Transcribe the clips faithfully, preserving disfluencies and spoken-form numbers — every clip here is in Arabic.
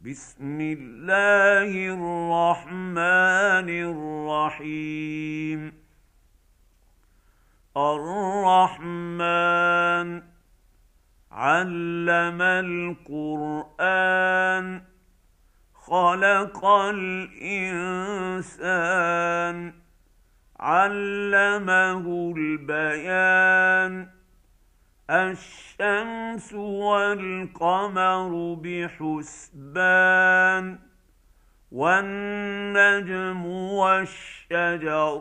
بسم الله الرحمن الرحيم. الرحمن علم القرآن خلق الإنسان علمه البيان. الشمس والقمر بحسبان والنجم والشجر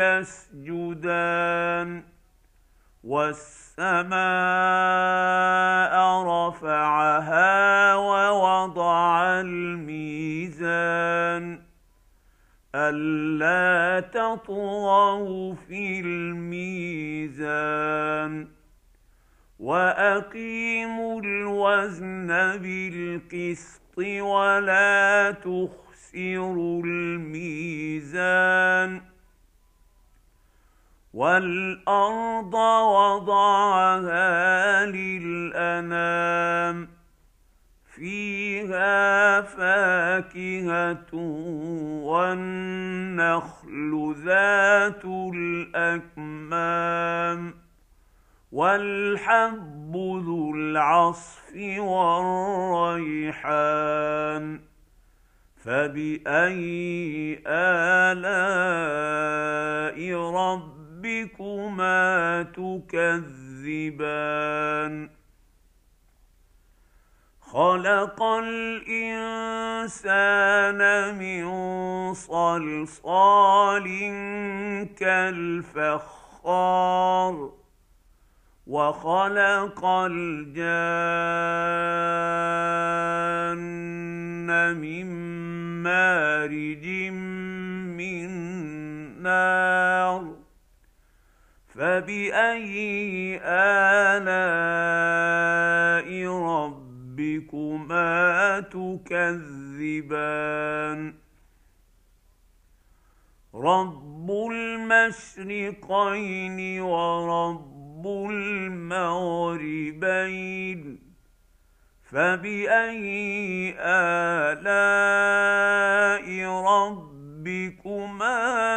يسجدان والسماء رفعها ووضع الميزان ألا تطغوا في الميزان وأقيموا الوزن بالقسط ولا تخسروا الميزان. والأرض وضعها للأنام فيها فاكهة والنخل ذات الأكمام والحب ذو العصف والريحان. فبأي آلاء ربكما تكذبان؟ خلق الإنسان من صلصال كالفخار وخلق الجان من مارج من نار. فبأي آلاء ربكما تكذبان؟ رب المشرقين ورب المغربين. فبأي آلاء ربكما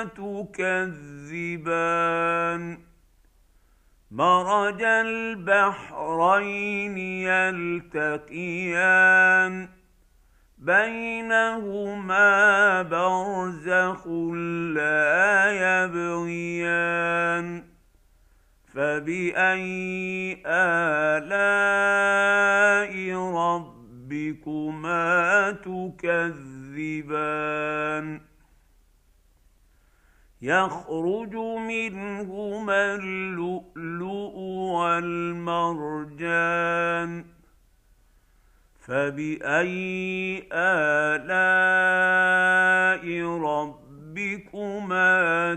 تكذبان؟ مرج البحرين يلتقيان بينهما برزخ لا يبغيان. فبأي آلاء ربكما تكذبان؟ يخرج منهما اللؤلؤ والمرجان. فبأي آلاء ربكما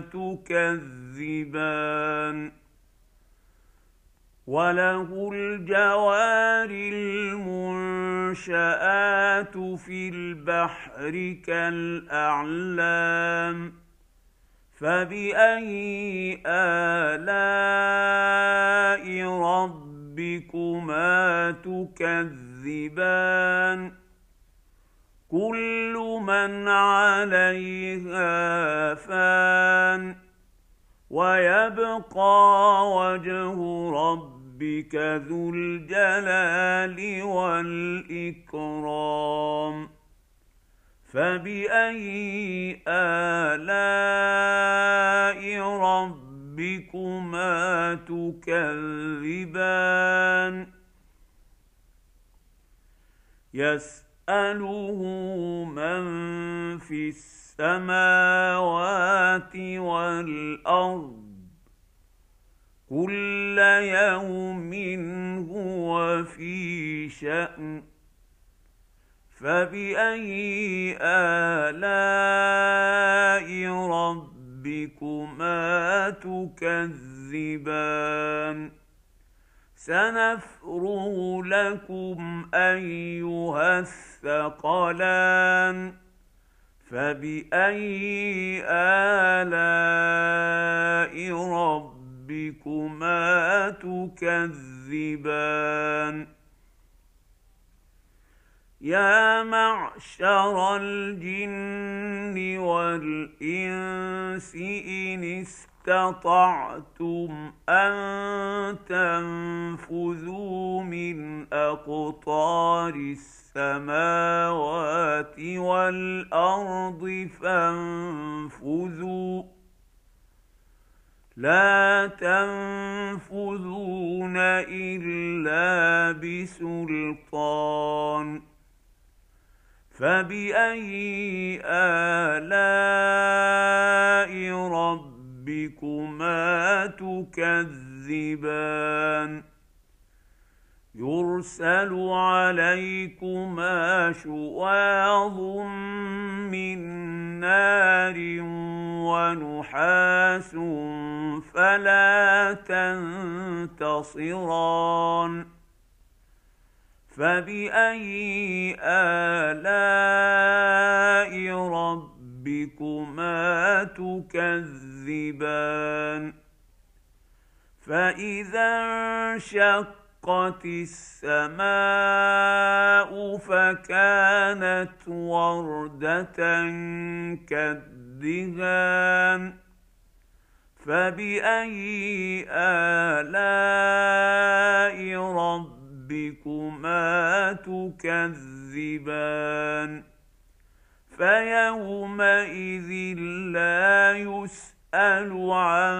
تكذبان؟ وله الجوار المنشآت في البحر كالأعلام. فبأي آلاء ربكما تكذبان؟ كل من عليها فان ويبقى وجه ربك ذو الجلال والإكرام. فبأي آلاء ربكما تكذبان؟ يسأله من في السماوات والأرض كل يوم هو في شأن. فبأي آلاء ربكما تكذبان؟ سنفرغ لكم أيها الثقلان. فبأي آلاء ربكما تكذبان؟ يا معشر الجن والإنس إن استطعتم أن تنفذوا من أقطار السماوات والأرض فانفذوا لا تنفذون إلا بسلطان فبأي آلاء ربكما تكذبان يرسل عليكما شواظ من نار ونحاس فلا تنتصران فبأي آلاء ربكما تكذبان فإذا انشقت السماء فكانت وردة كالدهان فبأي آلاء ربكما تكذبان فيومئذ لا يسأل عن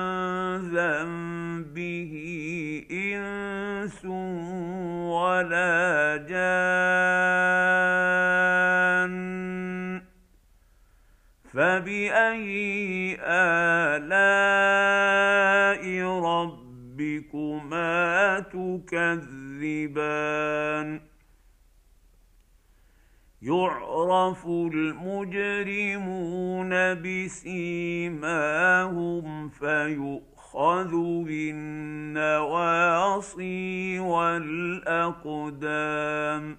ذنبه إنس ولا جان فبأي آلاء ربكما تكذبان يعرف المجرمون بسيماهم فيؤخذ بالنواصي والأقدام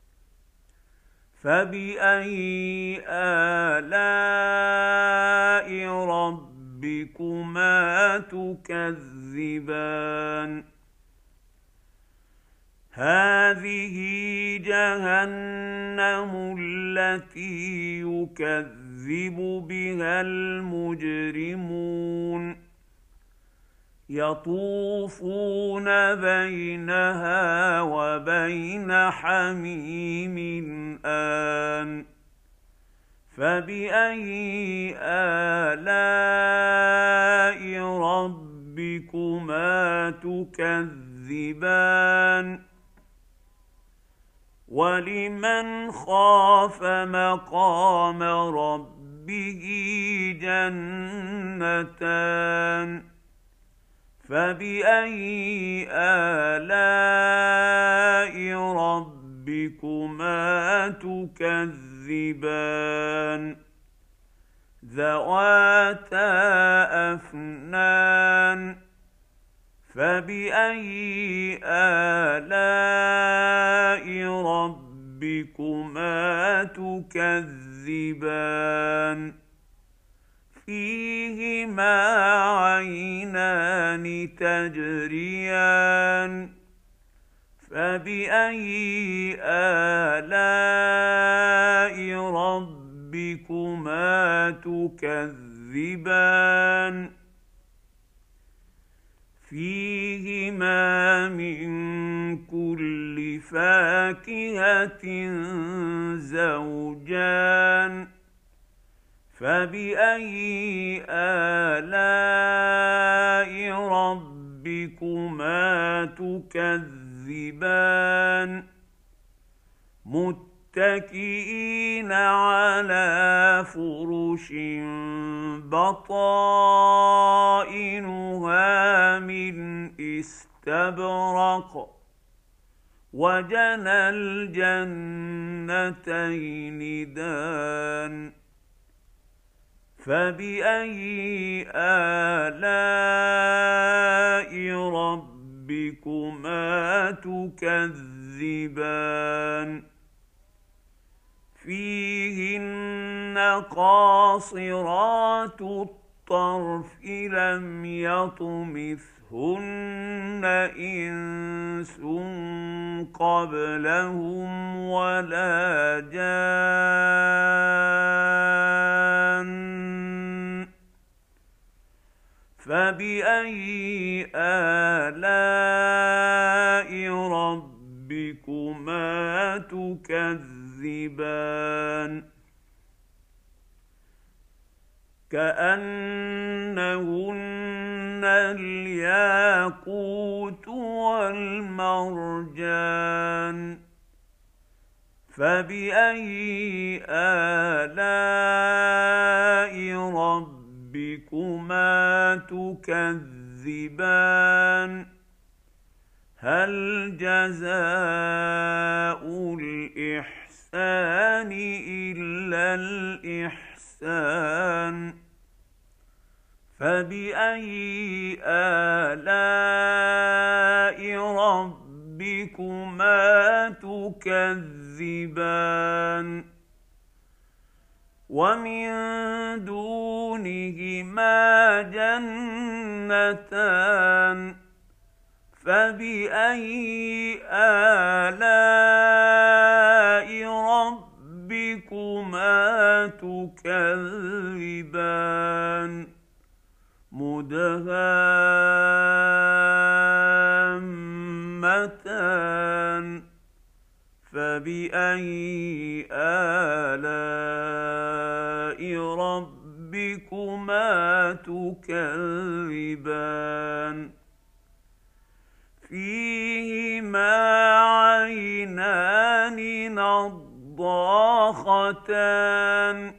فبأي آلاء ربكما تكذبان هذه جهنم التي يكذب بها المجرمون يطوفون بينها وبين حميم آن فبأي آلاء ربكما تكذبان ولمن خاف مقام ربه جنتان فبأي آلاء ربكما تكذبان ذواتا أفنان فبأي آلاء ربكما تكذبان فيهما عينان تجريان فبأي آلاء ربكما تكذبان فيهما من كل فاكهة زوجان فبأي آلاء ربكما تكذبان متكئين على فرش بطائنها من استبرق وجنى الجنتين دان فبأي آلاء ربكما تكذبان فيهن قاصرات الطرف لم يطمثهن إنس قبلهم ولا جان فبأي آلاء ربكما تكذبان كأنهن الياقوت والمرجان فبأي آلاء ربكما تكذبان هل جزاء الإحسان إلا الإحسان فبأي آلاء ربكما تكذبان ومن دونهما جنتان فبأي آلاء ربكما تكذبان مدهامتان فبأي آلاء ربكما تكذبان فيهما عينان نضاختان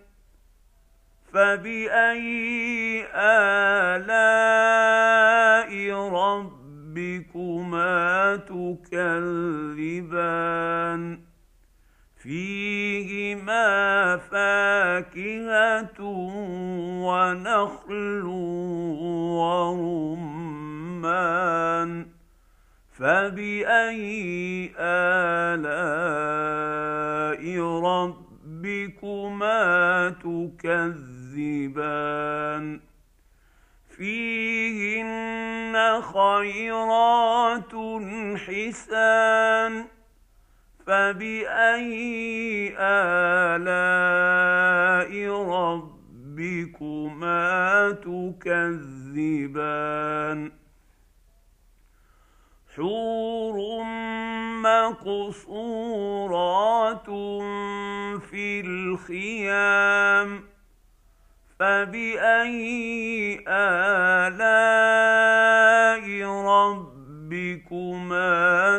فبأي آلاء ربكما تكذبان فيهما فاكهة ونخل ورمان فبأي آلاء ربكما تكذبان فيهن خيرات حسان فبأي آلاء ربكما تكذبان حور مقصورات في الخيام فبأي آلاء ربكما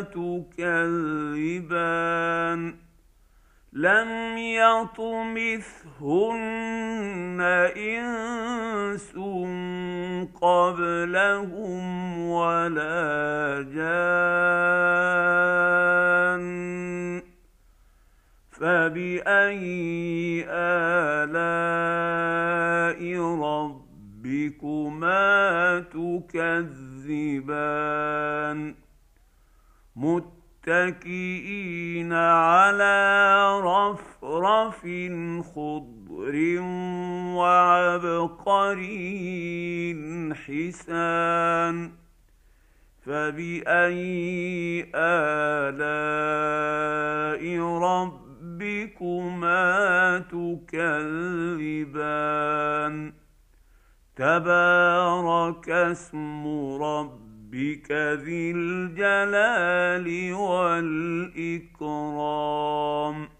تكذبان لم يطمثهن إنس قبلهم ولا جان فبأي آلاء ربكما تكذبان متكئين على رفرف خضر وعبقري حسان فبأي آلاء ربكما تكذبان تبارك اسم ربك ذي الجلال والإكرام